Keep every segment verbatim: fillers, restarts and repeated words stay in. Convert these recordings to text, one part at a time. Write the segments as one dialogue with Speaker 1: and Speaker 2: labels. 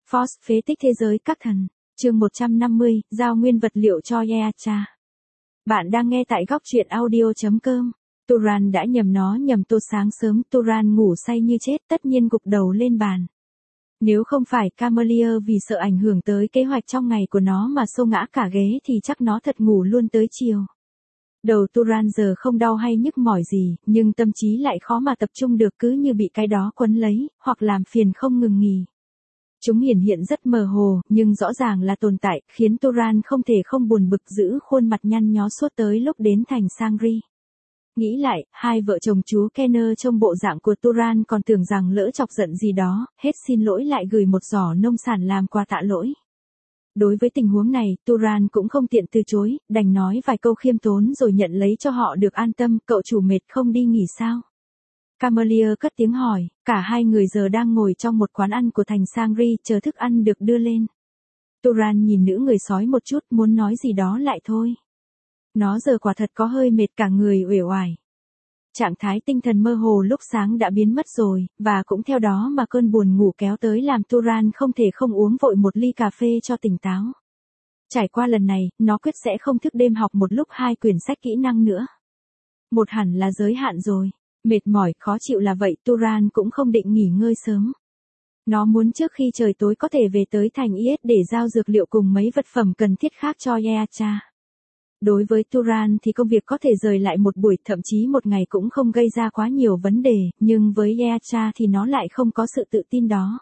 Speaker 1: Force phế tích thế giới các thần. Chương một trăm năm mươi, giao nguyên vật liệu cho Yeacha. Bạn đang nghe tại góc truyện audio chấm com. Turan đã nhầm nó nhầm tô sáng sớm, Turan ngủ say như chết, tất nhiên gục đầu lên bàn. Nếu không phải Camelier vì sợ ảnh hưởng tới kế hoạch trong ngày của nó mà xô ngã cả ghế thì chắc nó thật ngủ luôn tới chiều. Đầu Turan giờ không đau hay nhức mỏi gì, nhưng tâm trí lại khó mà tập trung được, cứ như bị cái đó quấn lấy, hoặc làm phiền không ngừng nghỉ. Chúng hiển hiện rất mơ hồ, nhưng rõ ràng là tồn tại, khiến Turan không thể không buồn bực, giữ khuôn mặt nhăn nhó suốt tới lúc đến thành Sangri. Nghĩ lại, hai vợ chồng chú Kenner trong bộ dạng của Turan còn tưởng rằng lỡ chọc giận gì đó, hết xin lỗi lại gửi một giỏ nông sản làm quà tạ lỗi. Đối với tình huống này, Turan cũng không tiện từ chối, đành nói vài câu khiêm tốn rồi nhận lấy cho họ được an tâm. Cậu chủ mệt không đi nghỉ sao? Camelier cất tiếng hỏi. Cả hai người giờ đang ngồi trong một quán ăn của thành Sangri, chờ thức ăn được đưa lên. Turan nhìn nữ người sói một chút, muốn nói gì đó lại thôi. Nó giờ quả thật có hơi mệt, cả người uể oải. Trạng thái tinh thần mơ hồ lúc sáng đã biến mất rồi, và cũng theo đó mà cơn buồn ngủ kéo tới làm Turan không thể không uống vội một ly cà phê cho tỉnh táo. Trải qua lần này, nó quyết sẽ không thức đêm học một lúc hai quyển sách kỹ năng nữa. Một hẳn là giới hạn rồi. Mệt mỏi, khó chịu là vậy, Turan cũng không định nghỉ ngơi sớm. Nó muốn trước khi trời tối có thể về tới thành Is để giao dược liệu cùng mấy vật phẩm cần thiết khác cho Yeacha. Đối với Turan thì công việc có thể rời lại một buổi, thậm chí một ngày cũng không gây ra quá nhiều vấn đề, nhưng với Yeacha thì nó lại không có sự tự tin đó.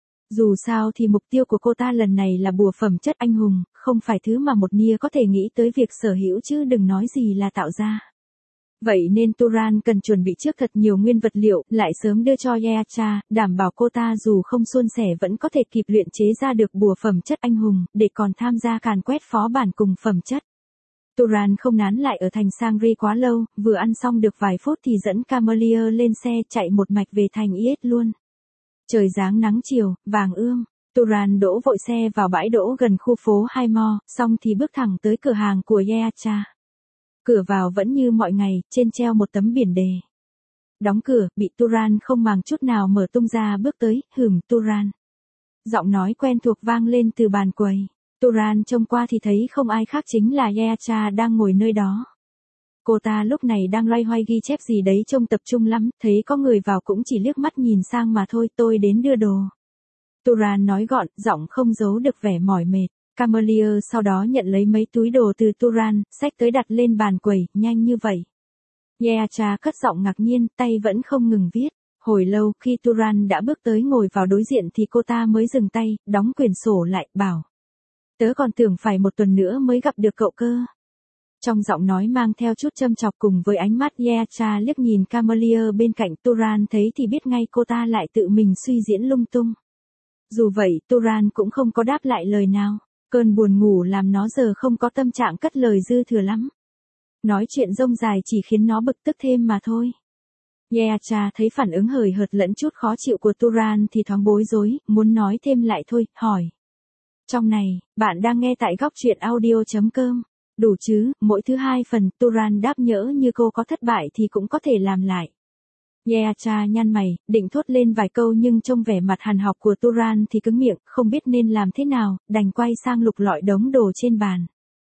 Speaker 1: Dù sao thì mục tiêu của cô ta lần này là bùa phẩm chất anh hùng, không phải thứ mà một Nia có thể nghĩ tới việc sở hữu chứ đừng nói gì là tạo ra. Vậy nên Turan cần chuẩn bị trước thật nhiều nguyên vật liệu, lại sớm đưa cho Yeacha, đảm bảo cô ta dù không suôn sẻ vẫn có thể kịp luyện chế ra được bùa phẩm chất anh hùng, để còn tham gia càn quét phó bản cùng phẩm chất. Turan không nán lại ở thành Sangri quá lâu, vừa ăn xong được vài phút thì dẫn Camelier lên xe chạy một mạch về thành Is luôn. Trời giáng nắng chiều, vàng ươm. Turan đỗ vội xe vào bãi đỗ gần khu phố Highmore, xong thì bước thẳng tới cửa hàng của Yeacha. Cửa vào vẫn như mọi ngày, trên treo một tấm biển đề. Đóng cửa, bị Turan không màng chút nào mở tung ra bước tới, hừm Turan. Giọng nói quen thuộc vang lên từ bàn quầy. Turan trông qua thì thấy không ai khác chính là Yeacha đang ngồi nơi đó. Cô ta lúc này đang loay hoay ghi chép gì đấy trông tập trung lắm, thấy có người vào cũng chỉ liếc mắt nhìn sang mà thôi, tôi đến đưa đồ. Turan nói gọn, giọng không giấu được vẻ mỏi mệt. Camelier sau đó nhận lấy mấy túi đồ từ Turan, xách tới đặt lên bàn quầy, nhanh như vậy. Yeacha cất giọng ngạc nhiên, tay vẫn không ngừng viết. Hồi lâu khi Turan đã bước tới ngồi vào đối diện thì cô ta mới dừng tay, đóng quyển sổ lại, bảo. Tớ còn tưởng phải một tuần nữa mới gặp được cậu cơ. Trong giọng nói mang theo chút châm chọc cùng với ánh mắt Yeacha liếc nhìn Camelier bên cạnh. Turan thấy thì biết ngay cô ta lại tự mình suy diễn lung tung. Dù vậy, Turan cũng không có đáp lại lời nào. Cơn buồn ngủ làm nó giờ không có tâm trạng cất lời dư thừa lắm. Nói chuyện rông dài chỉ khiến nó bực tức thêm mà thôi. Yeacha thấy phản ứng hời hợt lẫn chút khó chịu của Turan thì thoáng bối rối, muốn nói thêm lại thôi, hỏi. Trong này, bạn đang nghe tại góc truyện audio chấm com. Đủ chứ, mỗi thứ hai phần, Turan đáp nhỡ như cô có thất bại thì cũng có thể làm lại. Yeacha nhăn mày, định thốt lên vài câu nhưng trông vẻ mặt hằn học của Turan thì cứng miệng, không biết nên làm thế nào, đành quay sang lục lọi đống đồ trên bàn.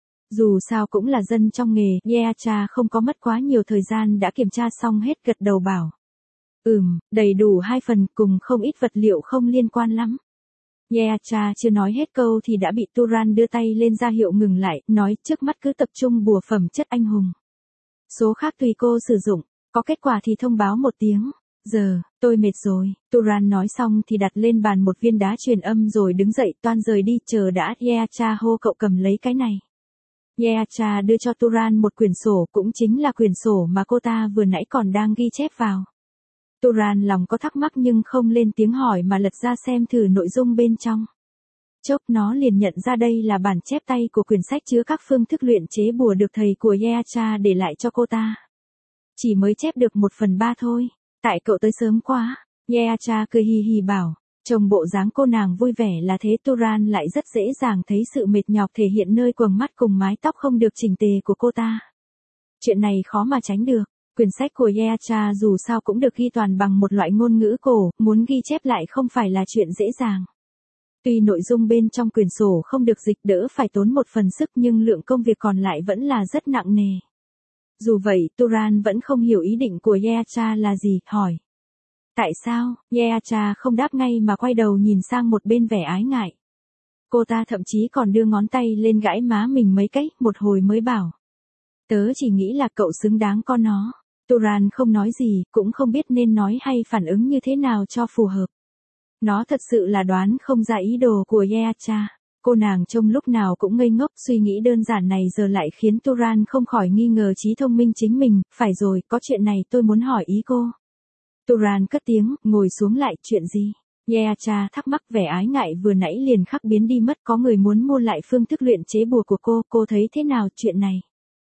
Speaker 1: Dù sao cũng là dân trong nghề, Yeacha không có mất quá nhiều thời gian đã kiểm tra xong hết, gật đầu bảo. Ừm, đầy đủ hai phần cùng không ít vật liệu không liên quan lắm. Yeacha chưa nói hết câu thì đã bị Turan đưa tay lên ra hiệu ngừng lại, nói trước mắt cứ tập trung bùa phẩm chất anh hùng. Số khác tùy cô sử dụng. Có kết quả thì thông báo một tiếng. Giờ, tôi mệt rồi. Turan nói xong thì đặt lên bàn một viên đá truyền âm rồi đứng dậy toan rời đi, chờ đã. Yeacha hô cậu cầm lấy cái này. Yeacha đưa cho Turan một quyển sổ, cũng chính là quyển sổ mà cô ta vừa nãy còn đang ghi chép vào. Turan lòng có thắc mắc nhưng không lên tiếng hỏi mà lật ra xem thử nội dung bên trong. Chốc nó liền nhận ra đây là bản chép tay của quyển sách chứa các phương thức luyện chế bùa được thầy của Yeacha để lại cho cô ta. Chỉ mới chép được một phần ba thôi, tại cậu tới sớm quá. Yeacha cười hì hì bảo, trông bộ dáng cô nàng vui vẻ là thế. Turan lại rất dễ dàng thấy sự mệt nhọc thể hiện nơi quầng mắt cùng mái tóc không được chỉnh tề của cô ta. Chuyện này khó mà tránh được, quyển sách của Yeacha dù sao cũng được ghi toàn bằng một loại ngôn ngữ cổ, muốn ghi chép lại không phải là chuyện dễ dàng. Tuy nội dung bên trong quyển sổ không được dịch đỡ phải tốn một phần sức nhưng lượng công việc còn lại vẫn là rất nặng nề. Dù vậy Turan vẫn không hiểu ý định của Yeacha là gì, hỏi. Tại sao? Yeacha không đáp ngay mà quay đầu nhìn sang một bên vẻ ái ngại. Cô ta thậm chí còn đưa ngón tay lên gãi má mình mấy cái, một hồi mới bảo. Tớ chỉ nghĩ là cậu xứng đáng con nó. Turan không nói gì, cũng không biết nên nói hay phản ứng như thế nào cho phù hợp. Nó thật sự là đoán không ra ý đồ của Yeacha. Cô nàng trông lúc nào cũng ngây ngốc, suy nghĩ đơn giản này giờ lại khiến Turan không khỏi nghi ngờ trí thông minh chính mình. Phải rồi, có chuyện này tôi muốn hỏi ý cô. Turan cất tiếng, ngồi xuống lại, chuyện gì? Yeacha thắc mắc, vẻ ái ngại vừa nãy liền khắc biến đi mất. Có người muốn mua lại phương thức luyện chế bùa của cô, cô thấy thế nào chuyện này?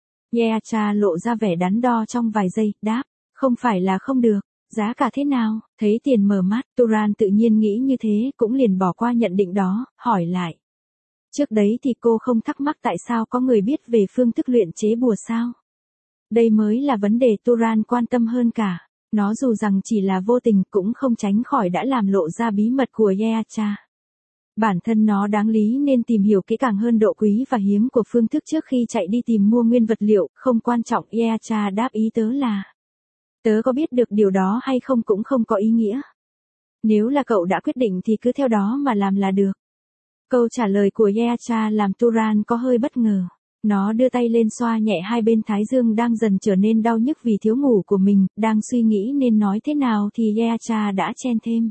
Speaker 1: Yeacha lộ ra vẻ đắn đo trong vài giây, đáp, không phải là không được, giá cả thế nào? Thấy tiền mở mắt, Turan tự nhiên nghĩ như thế, cũng liền bỏ qua nhận định đó, hỏi lại. Trước đấy thì cô không thắc mắc tại sao có người biết về phương thức luyện chế bùa sao? Đây mới là vấn đề Turan quan tâm hơn cả. Nó dù rằng chỉ là vô tình cũng không tránh khỏi đã làm lộ ra bí mật của Yeacha. Bản thân nó đáng lý nên tìm hiểu kỹ càng hơn độ quý và hiếm của phương thức trước khi chạy đi tìm mua nguyên vật liệu, không quan trọng. Yeacha đáp ý tớ là. Tớ có biết được điều đó hay không cũng không có ý nghĩa. Nếu là cậu đã quyết định thì cứ theo đó mà làm là được. Câu trả lời của Yeacha làm Turan có hơi bất ngờ. Nó đưa tay lên xoa nhẹ hai bên thái dương đang dần trở nên đau nhức vì thiếu ngủ của mình, đang suy nghĩ nên nói thế nào thì Yeacha đã chen thêm.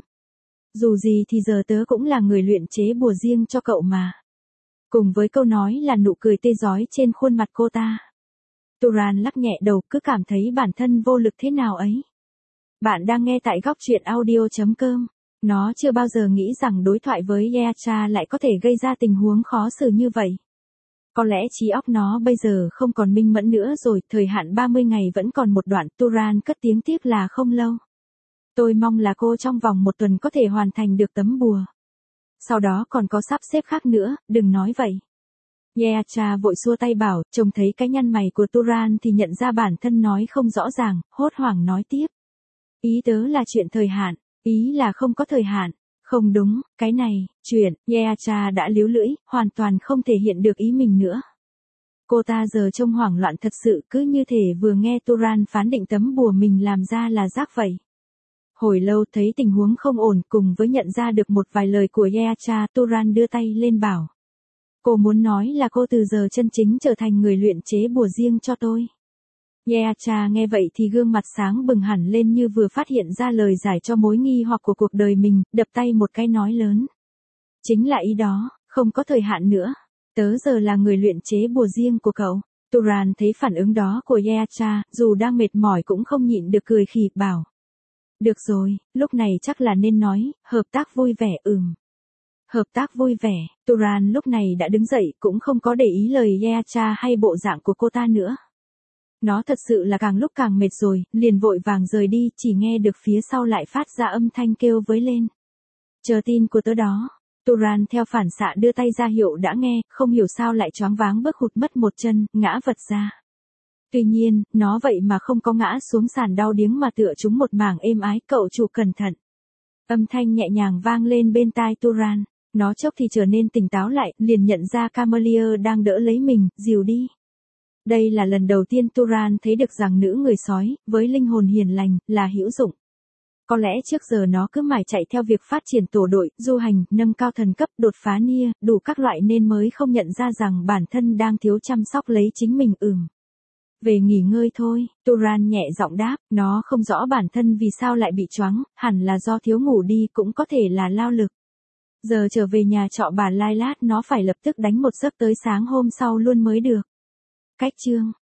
Speaker 1: Dù gì thì giờ tớ cũng là người luyện chế bùa riêng cho cậu mà. Cùng với câu nói là nụ cười tê rói trên khuôn mặt cô ta. Turan lắc nhẹ đầu, cứ cảm thấy bản thân vô lực thế nào ấy. Bạn đang nghe tại góc truyện audio chấm com. Nó chưa bao giờ nghĩ rằng đối thoại với Yeacha lại có thể gây ra tình huống khó xử như vậy. Có lẽ trí óc nó bây giờ không còn minh mẫn nữa rồi, thời hạn ba mươi ngày vẫn còn một đoạn. Turan cất tiếng tiếc là không lâu. Tôi mong là cô trong vòng một tuần có thể hoàn thành được tấm bùa. Sau đó còn có sắp xếp khác nữa, đừng nói vậy. Yeacha vội xua tay bảo, trông thấy cái nhăn mày của Turan thì nhận ra bản thân nói không rõ ràng, hốt hoảng nói tiếp. Ý tớ là chuyện thời hạn, ý là không có thời hạn. Không đúng, cái này, chuyện, Yeacha đã líu lưỡi, hoàn toàn không thể hiện được ý mình nữa. Cô ta giờ trông hoảng loạn thật sự, cứ như thể vừa nghe Turan phán định tấm bùa mình làm ra là rác vậy. Hồi lâu thấy tình huống không ổn, cùng với nhận ra được một vài lời của Yeacha, Turan đưa tay lên bảo. Cô muốn nói là cô từ giờ chân chính trở thành người luyện chế bùa riêng cho tôi. Yeacha nghe vậy thì gương mặt sáng bừng hẳn lên như vừa phát hiện ra lời giải cho mối nghi hoặc của cuộc đời mình, đập tay một cái nói lớn. Chính là ý đó, không có thời hạn nữa. Tớ giờ là người luyện chế bùa riêng của cậu. Turan thấy phản ứng đó của Yeacha, dù đang mệt mỏi cũng không nhịn được cười khì, bảo. Được rồi, lúc này chắc là nên nói, hợp tác vui vẻ ừm. Hợp tác vui vẻ, Turan lúc này đã đứng dậy cũng không có để ý lời Yeacha hay bộ dạng của cô ta nữa. Nó thật sự là càng lúc càng mệt rồi, liền vội vàng rời đi, chỉ nghe được phía sau lại phát ra âm thanh kêu với lên. Chờ tin của tớ đó. Turan theo phản xạ đưa tay ra hiệu đã nghe, không hiểu sao lại choáng váng bước hụt mất một chân, ngã vật ra. Tuy nhiên, nó vậy mà không có ngã xuống sàn đau điếng mà tựa trúng một mảng êm ái, cậu chủ cẩn thận. Âm thanh nhẹ nhàng vang lên bên tai Turan, nó chốc thì trở nên tỉnh táo lại, liền nhận ra Camelier đang đỡ lấy mình, dìu đi. Đây là lần đầu tiên Turan thấy được rằng nữ người sói, với linh hồn hiền lành, là hữu dụng. Có lẽ trước giờ nó cứ mải chạy theo việc phát triển tổ đội, du hành, nâng cao thần cấp, đột phá nia, đủ các loại nên mới không nhận ra rằng bản thân đang thiếu chăm sóc lấy chính mình ừm. Về nghỉ ngơi thôi, Turan nhẹ giọng đáp, nó không rõ bản thân vì sao lại bị choáng, hẳn là do thiếu ngủ đi cũng có thể là lao lực. Giờ trở về nhà trọ bà Lai lát nó phải lập tức đánh một giấc tới sáng hôm sau luôn mới được. Cách chương